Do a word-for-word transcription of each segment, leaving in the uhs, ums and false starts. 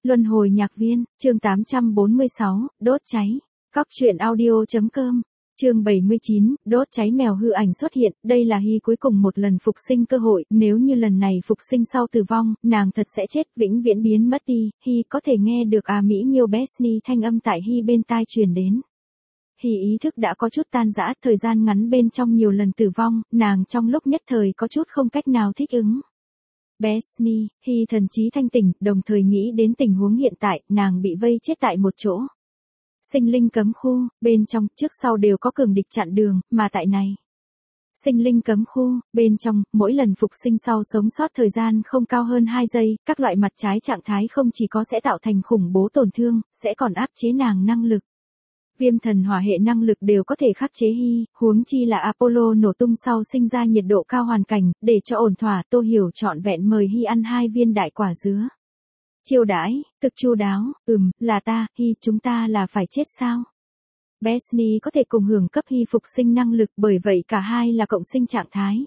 Luân hồi nhạc viên, chương tám trăm bốn mươi sáu, đốt cháy. Cóc truyện audio chấm com. Chương bảy mươi chín, đốt cháy mèo hư ảnh xuất hiện, đây là Hy cuối cùng một lần phục sinh cơ hội, nếu như lần này phục sinh sau tử vong, nàng thật sẽ chết, vĩnh viễn biến mất đi. Hy có thể nghe được à Mỹ miêu Bessie thanh âm tại Hy bên tai truyền đến. Hy ý thức đã có chút tan rã, thời gian ngắn bên trong nhiều lần tử vong, nàng trong lúc nhất thời có chút không cách nào thích ứng. Bessie, Hy thần trí thanh tỉnh, đồng thời nghĩ đến tình huống hiện tại, nàng bị vây chết tại một chỗ. Sinh linh cấm khu, bên trong, trước sau đều có cường địch chặn đường, mà tại này. Sinh linh cấm khu, bên trong, mỗi lần phục sinh sau sống sót thời gian không cao hơn hai giây, các loại mặt trái trạng thái không chỉ có sẽ tạo thành khủng bố tổn thương, sẽ còn áp chế nàng năng lực. Viêm thần hỏa hệ năng lực đều có thể khắc chế Hy, huống chi là Apollo nổ tung sau sinh ra nhiệt độ cao hoàn cảnh, để cho ổn thỏa, Tô Hiểu trọn vẹn mời Hy ăn hai viên đại quả dứa. Chiêu đãi, thực chu đáo, ừm, là ta, Hy, chúng ta là phải chết sao? Bessie có thể cùng hưởng cấp Hy phục sinh năng lực, bởi vậy cả hai là cộng sinh trạng thái.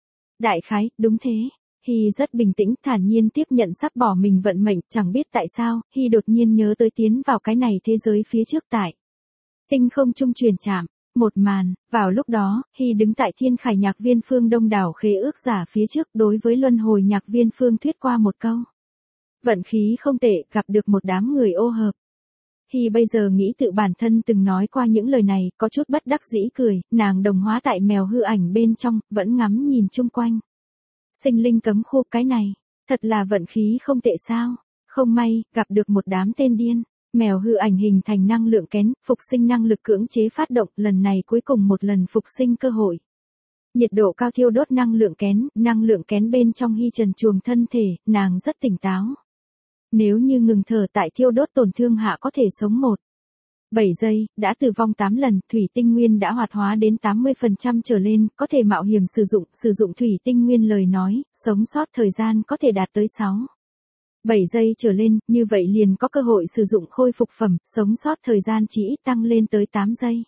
Đại khái, đúng thế. Hy rất bình tĩnh, thản nhiên tiếp nhận sắp bỏ mình vận mệnh, chẳng biết tại sao, Hy đột nhiên nhớ tới tiến vào cái này thế giới phía trước tại. Tinh không trung truyền chạm, một màn, vào lúc đó, Hy đứng tại Thiên Khải nhạc viên phương đông đảo khế ước giả phía trước, đối với luân hồi nhạc viên phương thuyết qua một câu. Vận khí không tệ, gặp được một đám người ô hợp. Hy bây giờ nghĩ tự bản thân từng nói qua những lời này, có chút bất đắc dĩ cười, nàng đồng hóa tại mèo hư ảnh bên trong, vẫn ngắm nhìn chung quanh. Sinh linh cấm khu, cái này, thật là vận khí không tệ sao, không may, gặp được một đám tên điên. Mèo hư ảnh hình thành năng lượng kén, phục sinh năng lực cưỡng chế phát động, lần này cuối cùng một lần phục sinh cơ hội. Nhiệt độ cao thiêu đốt năng lượng kén, năng lượng kén bên trong Hy trần truồng thân thể, nàng rất tỉnh táo. Nếu như ngừng thở tại thiêu đốt tổn thương hạ có thể sống một. bảy giây, đã tử vong tám lần, thủy tinh nguyên đã hoạt hóa đến tám mươi phần trăm trở lên, có thể mạo hiểm sử dụng, sử dụng thủy tinh nguyên lời nói, sống sót thời gian có thể đạt tới sáu. bảy giây trở lên, như vậy liền có cơ hội sử dụng khôi phục phẩm, sống sót thời gian chỉ ít tăng lên tới tám giây.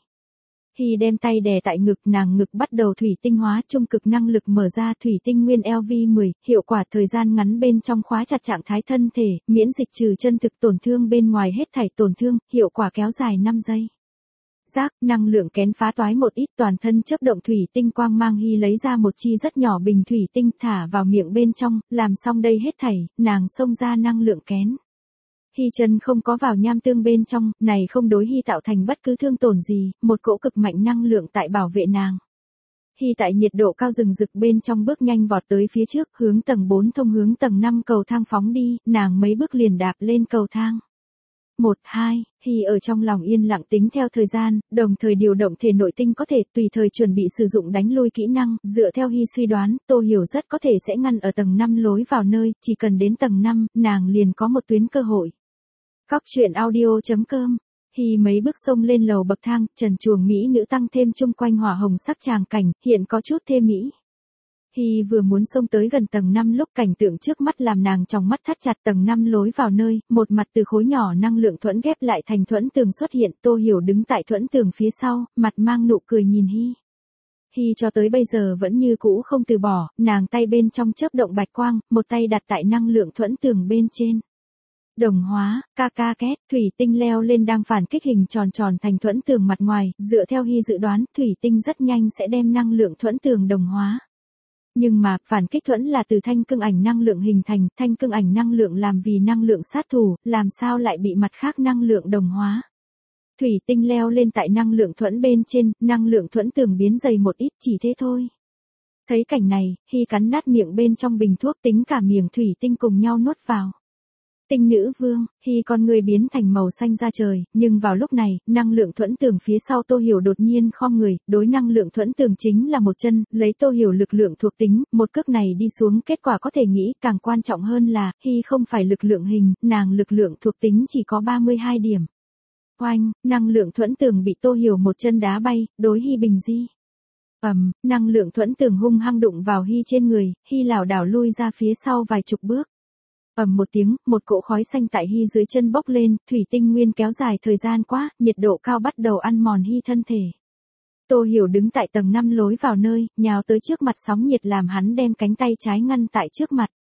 Hy đem tay đè tại ngực, nàng ngực bắt đầu thủy tinh hóa, trung cực năng lực mở ra, thủy tinh nguyên L V mười, hiệu quả thời gian ngắn bên trong khóa chặt trạng thái thân thể, miễn dịch trừ chân thực tổn thương bên ngoài hết thảy tổn thương, hiệu quả kéo dài năm giây. Giác, năng lượng kén phá toái một ít, toàn thân chớp động thủy tinh quang mang. Hy lấy ra một chi rất nhỏ bình thủy tinh thả vào miệng bên trong, làm xong đây hết thảy, nàng xông ra năng lượng kén. Hy chân không có vào nham tương bên trong, này không đối Hy tạo thành bất cứ thương tổn gì, một cỗ cực mạnh năng lượng tại bảo vệ nàng. Hy tại nhiệt độ cao rừng rực bên trong bước nhanh vọt tới phía trước, hướng tầng bốn thông hướng tầng năm cầu thang phóng đi, nàng mấy bước liền đạp lên cầu thang. một, hai, Hy ở trong lòng yên lặng tính theo thời gian, đồng thời điều động thể nội tinh có thể tùy thời chuẩn bị sử dụng đánh lui kỹ năng, dựa theo Hy suy đoán, Tô Hiểu rất có thể sẽ ngăn ở tầng năm lối vào nơi, chỉ cần đến tầng năm, nàng liền có một tuyến cơ hội. Cóc truyện audio chấm com. Hy mấy bước xông lên lầu bậc thang, trần truồng mỹ nữ tăng thêm chung quanh hỏa hồng sắc tràng cảnh, hiện có chút thê mỹ. Hy vừa muốn xông tới gần tầng năm lúc cảnh tượng trước mắt làm nàng trong mắt thắt chặt. Tầng năm lối vào nơi, một mặt từ khối nhỏ năng lượng thuẫn ghép lại thành thuẫn tường xuất hiện, Tô Hiểu đứng tại thuẫn tường phía sau, mặt mang nụ cười nhìn Hy. Hy cho tới bây giờ vẫn như cũ không từ bỏ, nàng tay bên trong chớp động bạch quang, một tay đặt tại năng lượng thuẫn tường bên trên. Đồng hóa, ca ca két, thủy tinh leo lên đang phản kích hình tròn tròn thành thuẫn tường mặt ngoài, dựa theo Hy dự đoán, thủy tinh rất nhanh sẽ đem năng lượng thuẫn tường đồng hóa. Nhưng mà, phản kích thuẫn là từ thanh cương ảnh năng lượng hình thành, thanh cương ảnh năng lượng làm vì năng lượng sát thủ, làm sao lại bị mặt khác năng lượng đồng hóa. Thủy tinh leo lên tại năng lượng thuẫn bên trên, năng lượng thuẫn tường biến dày một ít, chỉ thế thôi. Thấy cảnh này, Hy cắn nát miệng bên trong bình thuốc, tính cả miệng thủy tinh cùng nhau nuốt vào. Tinh nữ vương, Hy con người biến thành màu xanh da trời, nhưng vào lúc này, năng lượng thuẫn tường phía sau Tô Hiểu đột nhiên khom người, đối năng lượng thuẫn tường chính là một chân, lấy Tô Hiểu lực lượng thuộc tính, một cước này đi xuống kết quả có thể nghĩ, càng quan trọng hơn là, Hy không phải lực lượng hình, nàng lực lượng thuộc tính chỉ có ba mươi hai điểm. Oanh, năng lượng thuẫn tường bị Tô Hiểu một chân đá bay, đối Hy bình di. Ầm, năng lượng thuẫn tường hung hăng đụng vào Hy trên người, Hy lảo đảo lui ra phía sau vài chục bước. Ầm một tiếng, một cỗ khói xanh tại Hy dưới chân bốc lên, thủy tinh nguyên kéo dài thời gian quá, nhiệt độ cao bắt đầu ăn mòn Hy thân thể. Tô Hiểu đứng tại tầng năm lối vào nơi, nhào tới trước mặt sóng nhiệt làm hắn đem cánh tay trái ngăn tại trước mặt.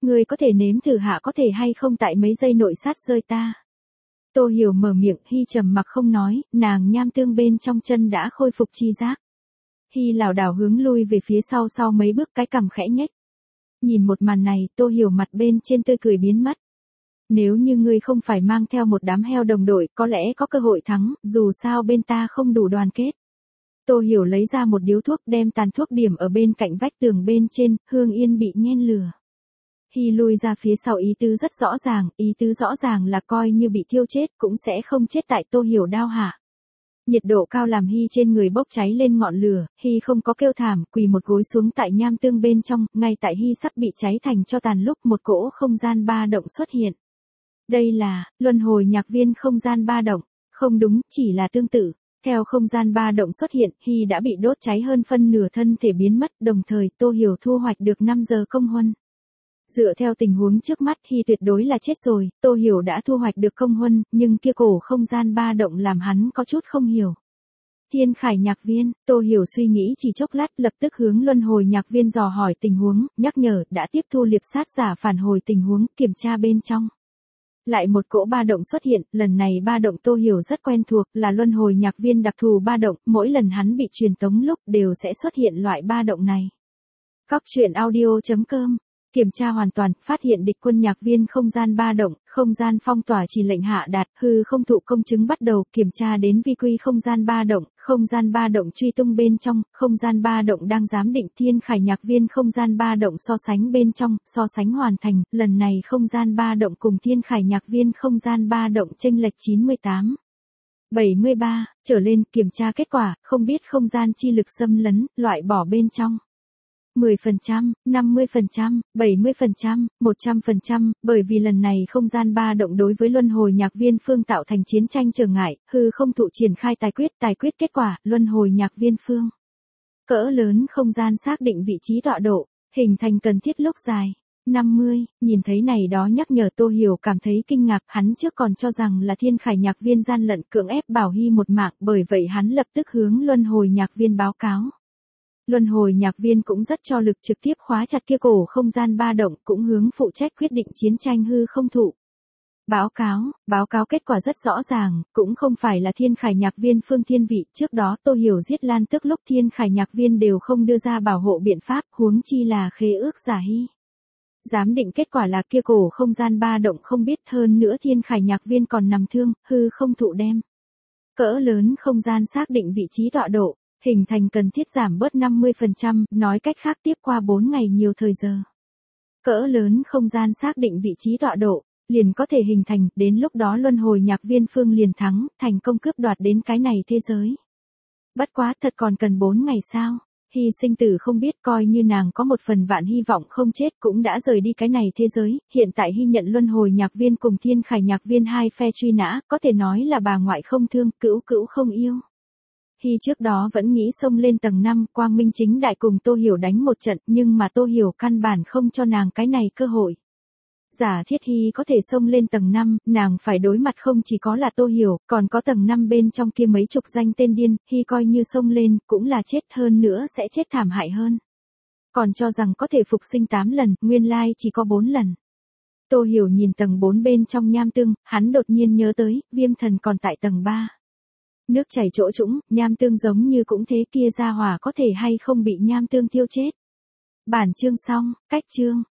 Ngươi có thể nếm thử hạ có thể hay không tại mấy giây nội sát rơi ta. Tô Hiểu mở miệng, Hy trầm mặc không nói, nàng nham tương bên trong chân đã khôi phục chi giác. Hy lảo đảo hướng lui về phía sau sau mấy bước, cái cằm khẽ nhếch. Nhìn một màn này, Tô Hiểu mặt bên trên tươi cười biến mất. Nếu như ngươi không phải mang theo một đám heo đồng đội, có lẽ có cơ hội thắng, dù sao bên ta không đủ đoàn kết. Tô Hiểu lấy ra một điếu thuốc, đem tàn thuốc điểm ở bên cạnh vách tường bên trên, hương yên bị nhen lửa. Hy lui ra phía sau, ý tứ rất rõ ràng, ý tứ rõ ràng là coi như bị thiêu chết cũng sẽ không chết tại Tô Hiểu đao hạ. Nhiệt độ cao làm Hy trên người bốc cháy lên ngọn lửa, Hy không có kêu thảm, quỳ một gối xuống tại nham tương bên trong, ngay tại Hy sắp bị cháy thành cho tàn lúc một cỗ không gian ba động xuất hiện. Đây là, luân hồi nhạc viên không gian ba động, không đúng, chỉ là tương tự. Theo không gian ba động xuất hiện, Hy đã bị đốt cháy hơn phân nửa thân thể biến mất, đồng thời Tô Hiểu thu hoạch được năm giờ công huân. Dựa theo tình huống trước mắt, Hy tuyệt đối là chết rồi, Tô Hiểu đã thu hoạch được công huân, nhưng kia cổ không gian ba động làm hắn có chút không hiểu. Thiên Khải nhạc viên, Tô Hiểu suy nghĩ chỉ chốc lát, lập tức hướng luân hồi nhạc viên dò hỏi tình huống, nhắc nhở, đã tiếp thu liệp sát giả phản hồi tình huống, kiểm tra bên trong. Lại một cỗ ba động xuất hiện, lần này ba động Tô Hiểu rất quen thuộc, là luân hồi nhạc viên đặc thù ba động, mỗi lần hắn bị truyền tống lúc đều sẽ xuất hiện loại ba động này. Cóc truyện audio chấm com. Kiểm tra hoàn toàn, phát hiện địch quân nhạc viên không gian ba động, không gian phong tỏa chỉ lệnh hạ đạt, hư không thụ công chứng bắt đầu, kiểm tra đến vi quy không gian ba động, không gian ba động truy tung bên trong, không gian ba động đang giám định Thiên Khải nhạc viên không gian ba động so sánh bên trong, so sánh hoàn thành, lần này không gian ba động cùng Thiên Khải nhạc viên không gian ba động chênh lệch chín mươi tám. bảy mươi ba, trở lên, kiểm tra kết quả, không biết không gian chi lực xâm lấn, loại bỏ bên trong. mười phần trăm, năm mươi phần trăm, bảy mươi phần trăm, một trăm phần trăm, bởi vì lần này không gian ba động đối với luân hồi nhạc viên phương tạo thành chiến tranh trở ngại, hư không thụ triển khai tài quyết, tài quyết kết quả, luân hồi nhạc viên phương. Cỡ lớn không gian xác định vị trí tọa độ, hình thành cần thiết lúc dài. năm mươi, nhìn thấy này đó nhắc nhở Tô Hiểu cảm thấy kinh ngạc, hắn trước còn cho rằng là Thiên Khải nhạc viên gian lận cưỡng ép Bảo Hy một mạng, bởi vậy hắn lập tức hướng luân hồi nhạc viên báo cáo. Luân hồi nhạc viên cũng rất cho lực trực tiếp khóa chặt kia cổ không gian ba động, cũng hướng phụ trách quyết định chiến tranh hư không thụ. Báo cáo, báo cáo kết quả rất rõ ràng, cũng không phải là Thiên Khải nhạc viên phương thiên vị, trước đó Tô Hiểu giết Lan Tước lúc Thiên Khải nhạc viên đều không đưa ra bảo hộ biện pháp, huống chi là khế ước giả hy. Giám định kết quả là kia cổ không gian ba động không biết, hơn nữa Thiên Khải nhạc viên còn nằm thương, hư không thụ đem. Cỡ lớn không gian xác định vị trí tọa độ. Hình thành cần thiết giảm bớt năm mươi phần trăm, nói cách khác tiếp qua bốn ngày nhiều thời giờ. Cỡ lớn không gian xác định vị trí tọa độ, liền có thể hình thành, đến lúc đó luân hồi nhạc viên phương liền thắng, thành công cướp đoạt đến cái này thế giới. Bất quá thật còn cần bốn ngày sao? Hy sinh tử không biết, coi như nàng có một phần vạn hy vọng không chết cũng đã rời đi cái này thế giới, hiện tại Hy nhận luân hồi nhạc viên cùng Thiên Khải nhạc viên hai phe truy nã, có thể nói là bà ngoại không thương, cữu cữu không yêu. Hy trước đó vẫn nghĩ xông lên tầng năm, quang minh chính đại cùng Tô Hiểu đánh một trận, nhưng mà Tô Hiểu căn bản không cho nàng cái này cơ hội. Giả thiết Hy có thể xông lên tầng năm, nàng phải đối mặt không chỉ có là Tô Hiểu, còn có tầng năm bên trong kia mấy chục danh tên điên, Hy coi như xông lên, cũng là chết, hơn nữa sẽ chết thảm hại hơn. Còn cho rằng có thể phục sinh tám lần, nguyên lai chỉ có bốn lần. Tô Hiểu nhìn tầng bốn bên trong nham tương, hắn đột nhiên nhớ tới, Viêm Thần còn tại tầng ba. Nước chảy chỗ trũng, nham tương giống như cũng thế, kia ra hỏa có thể hay không bị nham tương thiêu chết. Bản chương xong, cách chương.